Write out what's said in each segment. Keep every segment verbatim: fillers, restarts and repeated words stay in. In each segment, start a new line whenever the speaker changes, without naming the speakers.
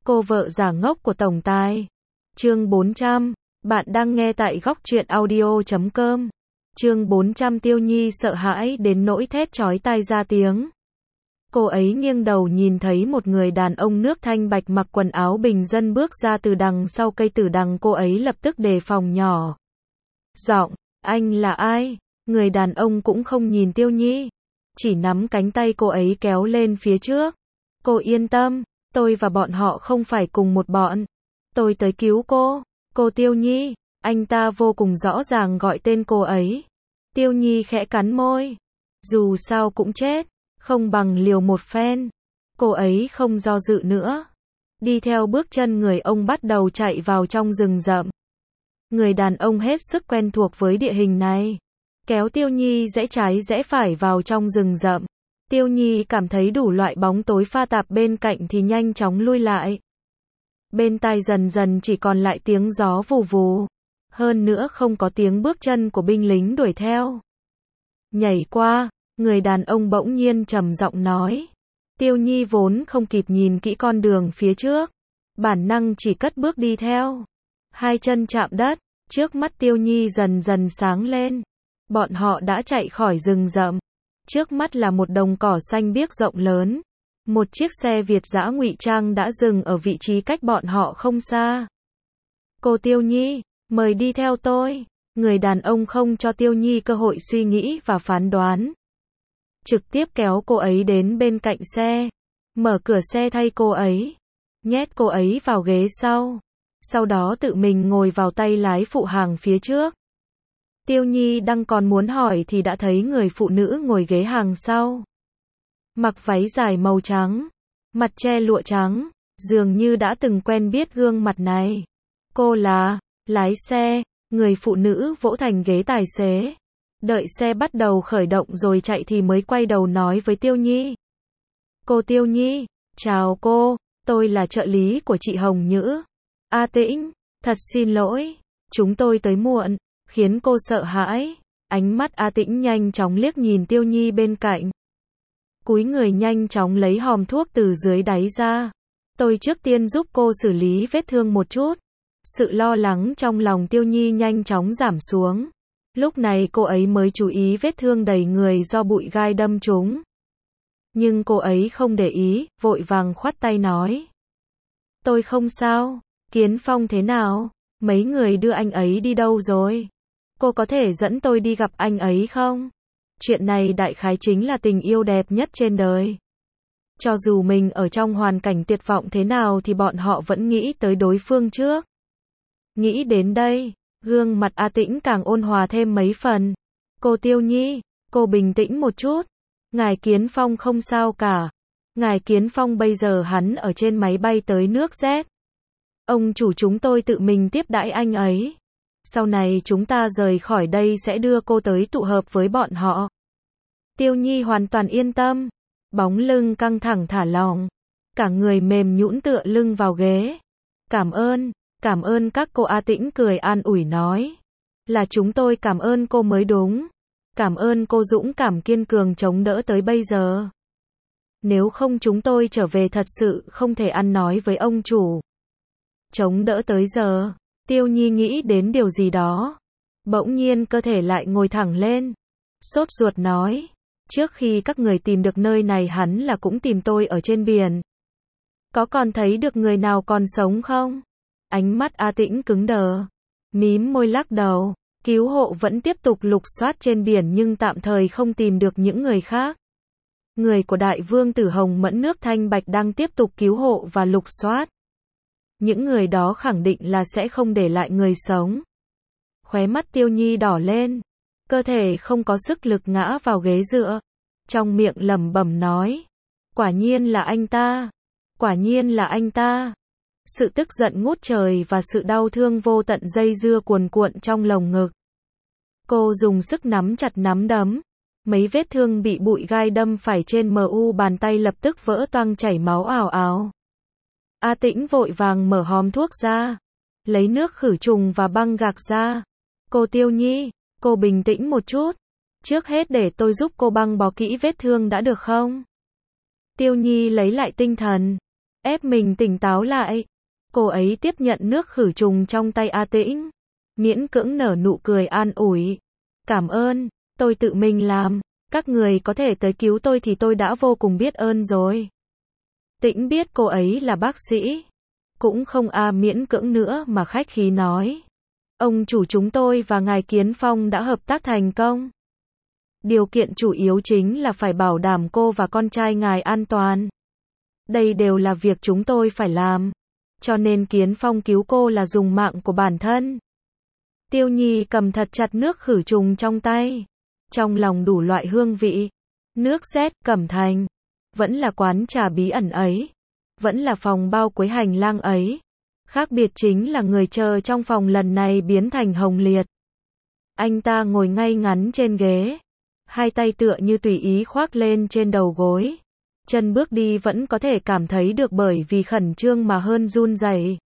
Cô vợ giả ngốc của tổng tài. Chương bốn trăm. Bạn đang nghe tại góc truyện audio chấm com. Chương bốn trăm. Tiêu Nhi sợ hãi đến nỗi thét chói tai ra tiếng. Cô ấy nghiêng đầu nhìn thấy một người đàn ông nước thanh bạch mặc quần áo bình dân bước ra từ đằng sau cây tử đằng. Cô ấy lập tức đề phòng nhỏ giọng, anh là ai? Người đàn ông cũng không nhìn Tiêu Nhi, chỉ nắm cánh tay cô ấy kéo lên phía trước. Cô yên tâm, tôi và bọn họ không phải cùng một bọn. Tôi tới cứu cô. Cô Tiêu Nhi. Anh ta vô cùng rõ ràng gọi tên cô ấy. Tiêu Nhi khẽ cắn môi. Dù sao cũng chết, không bằng liều một phen. Cô ấy không do dự nữa, đi theo bước chân người ông bắt đầu chạy vào trong rừng rậm. Người đàn ông hết sức quen thuộc với địa hình này, kéo Tiêu Nhi rẽ trái rẽ phải vào trong rừng rậm. Tiêu Nhi cảm thấy đủ loại bóng tối pha tạp bên cạnh thì nhanh chóng lui lại. Bên tai dần dần chỉ còn lại tiếng gió vù vù, hơn nữa không có tiếng bước chân của binh lính đuổi theo. Nhảy qua, người đàn ông bỗng nhiên trầm giọng nói. Tiêu Nhi vốn không kịp nhìn kỹ con đường phía trước, bản năng chỉ cất bước đi theo. Hai chân chạm đất, trước mắt Tiêu Nhi dần dần sáng lên. Bọn họ đã chạy khỏi rừng rậm. Trước mắt là một đồng cỏ xanh biếc rộng lớn. Một chiếc xe Việt dã ngụy trang đã dừng ở vị trí cách bọn họ không xa. Cô Tiêu Nhi, mời đi theo tôi. Người đàn ông không cho Tiêu Nhi cơ hội suy nghĩ và phán đoán, trực tiếp kéo cô ấy đến bên cạnh xe, mở cửa xe thay cô ấy, nhét cô ấy vào ghế sau, sau đó tự mình ngồi vào tay lái phụ hàng phía trước. Tiêu Nhi đang còn muốn hỏi thì đã thấy người phụ nữ ngồi ghế hàng sau, mặc váy dài màu trắng, mặt che lụa trắng, dường như đã từng quen biết gương mặt này. Cô là lái xe. Người phụ nữ vỗ thành ghế tài xế, đợi xe bắt đầu khởi động rồi chạy thì mới quay đầu nói với Tiêu Nhi. Cô Tiêu Nhi, chào cô, tôi là trợ lý của chị Hồng Nhữ. A Tĩnh, thật xin lỗi, chúng tôi tới muộn, khiến cô sợ hãi. Ánh mắt A Tĩnh nhanh chóng liếc nhìn Tiêu Nhi bên cạnh, cúi người nhanh chóng lấy hòm thuốc từ dưới đáy ra. Tôi trước tiên giúp cô xử lý vết thương một chút. Sự lo lắng trong lòng Tiêu Nhi nhanh chóng giảm xuống. Lúc này cô ấy mới chú ý vết thương đầy người do bụi gai đâm trúng. Nhưng cô ấy không để ý, vội vàng khoát tay nói. Tôi không sao. Kiến Phong thế nào? Mấy người đưa anh ấy đi đâu rồi? Cô có thể dẫn tôi đi gặp anh ấy không? Chuyện này đại khái chính là tình yêu đẹp nhất trên đời. Cho dù mình ở trong hoàn cảnh tuyệt vọng thế nào thì bọn họ vẫn nghĩ tới đối phương trước. Nghĩ đến đây, gương mặt A Tĩnh càng ôn hòa thêm mấy phần. Cô Tiêu Nhi, cô bình tĩnh một chút. Ngài Kiến Phong không sao cả. Ngài Kiến Phong bây giờ hắn ở trên máy bay tới nước Z. Ông chủ chúng tôi tự mình tiếp đãi anh ấy. Sau này chúng ta rời khỏi đây sẽ đưa cô tới tụ hợp với bọn họ. Tiêu Nhi hoàn toàn yên tâm. Bóng lưng căng thẳng thả lỏng. Cả người mềm nhũn tựa lưng vào ghế. Cảm ơn. Cảm ơn các cô. A Tĩnh cười an ủi nói. Là chúng tôi cảm ơn cô mới đúng. Cảm ơn cô dũng cảm kiên cường chống đỡ tới bây giờ. Nếu không chúng tôi trở về thật sự không thể ăn nói với ông chủ. Chống đỡ tới giờ. Tiêu Nhi nghĩ đến điều gì đó. Bỗng nhiên cơ thể lại ngồi thẳng lên. Sốt ruột nói. Trước khi các người tìm được nơi này hắn là cũng tìm tôi ở trên biển. Có còn thấy được người nào còn sống không? Ánh mắt A Tĩnh cứng đờ, mím môi lắc đầu. Cứu hộ vẫn tiếp tục lục soát trên biển nhưng tạm thời không tìm được những người khác. Người của Đại Vương Tử Hồng Mẫn nước thanh bạch đang tiếp tục cứu hộ và lục soát. Những người đó khẳng định là sẽ không để lại người sống. Khóe mắt Tiêu Nhi đỏ lên, cơ thể không có sức lực ngã vào ghế dựa, trong miệng lẩm bẩm nói. Quả nhiên là anh ta. Quả nhiên là anh ta. Sự tức giận ngút trời và sự đau thương vô tận dây dưa cuồn cuộn trong lồng ngực. Cô dùng sức nắm chặt nắm đấm. Mấy vết thương bị bụi gai đâm phải trên mu bàn tay lập tức vỡ toang chảy máu ào ào. A Tĩnh vội vàng mở hòm thuốc ra, lấy nước khử trùng và băng gạc ra. Cô Tiêu Nhi, cô bình tĩnh một chút. Trước hết để tôi giúp cô băng bó kỹ vết thương đã được không? Tiêu Nhi lấy lại tinh thần. ép mình tỉnh táo lại. Cô ấy tiếp nhận nước khử trùng trong tay A Tĩnh, miễn cưỡng nở nụ cười an ủi. Cảm ơn, tôi tự mình làm, các người có thể tới cứu tôi thì tôi đã vô cùng biết ơn rồi. Tĩnh biết cô ấy là bác sĩ, cũng không a miễn cưỡng nữa mà khách khí nói. Ông chủ chúng tôi và ngài Kiến Phong đã hợp tác thành công. Điều kiện chủ yếu chính là phải bảo đảm cô và con trai ngài an toàn. Đây đều là việc chúng tôi phải làm. Cho nên Kiến Phong cứu cô là dùng mạng của bản thân. Tiêu Nhi cầm thật chặt nước khử trùng trong tay. Trong lòng đủ loại hương vị. Nước sét, Cẩm Thành. Vẫn là quán trà bí ẩn ấy. Vẫn là phòng bao cuối hành lang ấy. Khác biệt chính là người chờ trong phòng lần này biến thành Hồng Liệt. Anh ta ngồi ngay ngắn trên ghế. Hai tay tựa như tùy ý khoác lên trên đầu gối. Chân bước đi vẫn có thể cảm thấy được bởi vì khẩn trương mà hơn run rẩy.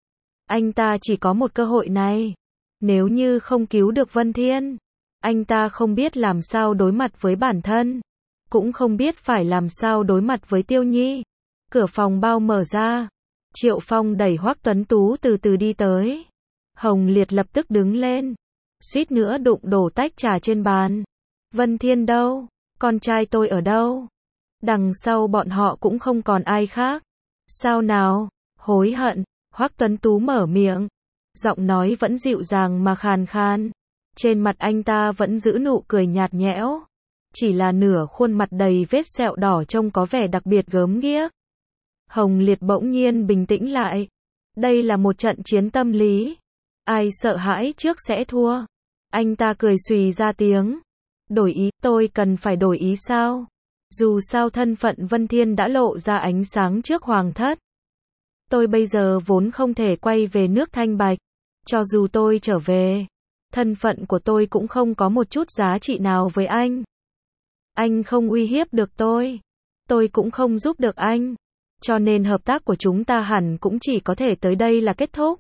Anh ta chỉ có một cơ hội này. Nếu như không cứu được Vân Thiên, anh ta không biết làm sao đối mặt với bản thân. Cũng không biết phải làm sao đối mặt với Tiêu Nhi. Cửa phòng bao mở ra. Triệu Phong đẩy Hoắc Tuấn Tú từ từ đi tới. Hồng Liệt lập tức đứng lên. Suýt nữa đụng đổ tách trà trên bàn. Vân Thiên đâu? Con trai tôi ở đâu? Đằng sau bọn họ cũng không còn ai khác. Sao nào? Hối hận. Hoắc Tuấn Tú mở miệng. Giọng nói vẫn dịu dàng mà khàn khan. Trên mặt anh ta vẫn giữ nụ cười nhạt nhẽo. Chỉ là nửa khuôn mặt đầy vết sẹo đỏ trông có vẻ đặc biệt gớm ghiếc. Hồng Liệt bỗng nhiên bình tĩnh lại. Đây là một trận chiến tâm lý. Ai sợ hãi trước sẽ thua. Anh ta cười xùy ra tiếng. Đổi ý, tôi cần phải đổi ý sao? Dù sao thân phận Vân Thiên đã lộ ra ánh sáng trước Hoàng thất. Tôi bây giờ vốn không thể quay về nước Thanh Bạch. Cho dù tôi trở về, thân phận của tôi cũng không có một chút giá trị nào với anh. Anh không uy hiếp được tôi. Tôi cũng không giúp được anh. Cho nên hợp tác của chúng ta hẳn cũng chỉ có thể tới đây là kết thúc.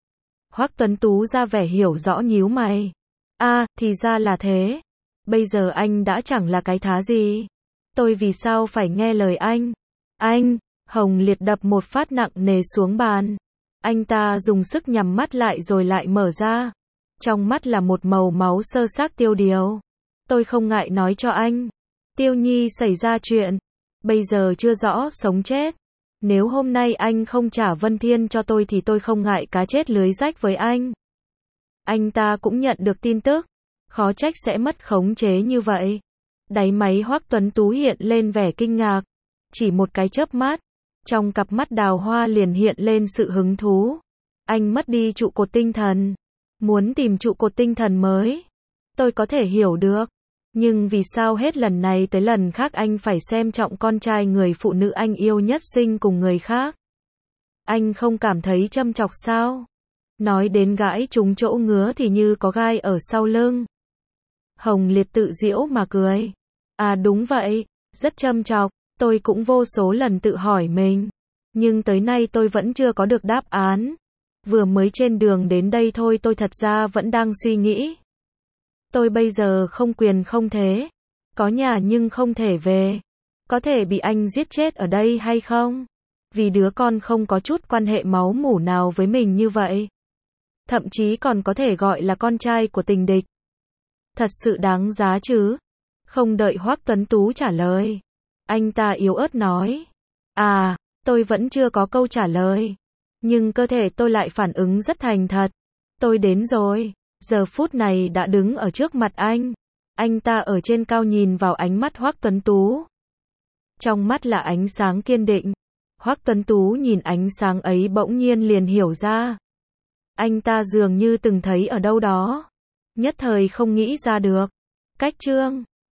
Hoắc Tuấn Tú ra vẻ hiểu rõ nhíu mày. À, thì ra là thế. Bây giờ anh đã chẳng là cái thá gì. Tôi vì sao phải nghe lời anh? Anh, Hồng Liệt đập một phát nặng nề xuống bàn. Anh ta dùng sức nhắm mắt lại rồi lại mở ra. Trong mắt là một màu máu sơ xác tiêu điều. Tôi không ngại nói cho anh. Tiêu Nhi xảy ra chuyện. Bây giờ chưa rõ sống chết. Nếu hôm nay anh không trả Vân Thiên cho tôi thì tôi không ngại cá chết lưới rách với anh. Anh ta cũng nhận được tin tức. Khó trách sẽ mất khống chế như vậy. Đáy máy Hoắc Tuấn Tú hiện lên vẻ kinh ngạc. Chỉ một cái chớp mắt. Trong cặp mắt đào hoa liền hiện lên sự hứng thú. Anh mất đi trụ cột tinh thần. Muốn tìm trụ cột tinh thần mới. Tôi có thể hiểu được. Nhưng vì sao hết lần này tới lần khác anh phải xem trọng con trai người phụ nữ anh yêu nhất sinh cùng người khác? Anh không cảm thấy châm chọc sao? Nói đến gãi trúng chỗ ngứa thì như có gai ở sau lưng. Hồng Liệt tự giễu mà cười. À đúng vậy, rất châm chọc, tôi cũng vô số lần tự hỏi mình. Nhưng tới nay tôi vẫn chưa có được đáp án. Vừa mới trên đường đến đây thôi tôi thật ra vẫn đang suy nghĩ. Tôi bây giờ không quyền không thế. Có nhà nhưng không thể về. Có thể bị anh giết chết ở đây hay không? Vì đứa con không có chút quan hệ máu mủ nào với mình như vậy. Thậm chí còn có thể gọi là con trai của tình địch. Thật sự đáng giá chứ? Không đợi Hoắc Tuấn Tú trả lời. Anh ta yếu ớt nói. À, tôi vẫn chưa có câu trả lời. Nhưng cơ thể tôi lại phản ứng rất thành thật. Tôi đến rồi. Giờ phút này đã đứng ở trước mặt anh. Anh ta ở trên cao nhìn vào ánh mắt Hoắc Tuấn Tú. Trong mắt là ánh sáng kiên định. Hoắc Tuấn Tú nhìn ánh sáng ấy bỗng nhiên liền hiểu ra. Anh ta dường như từng thấy ở đâu đó. Nhất thời không nghĩ ra được. Cách chương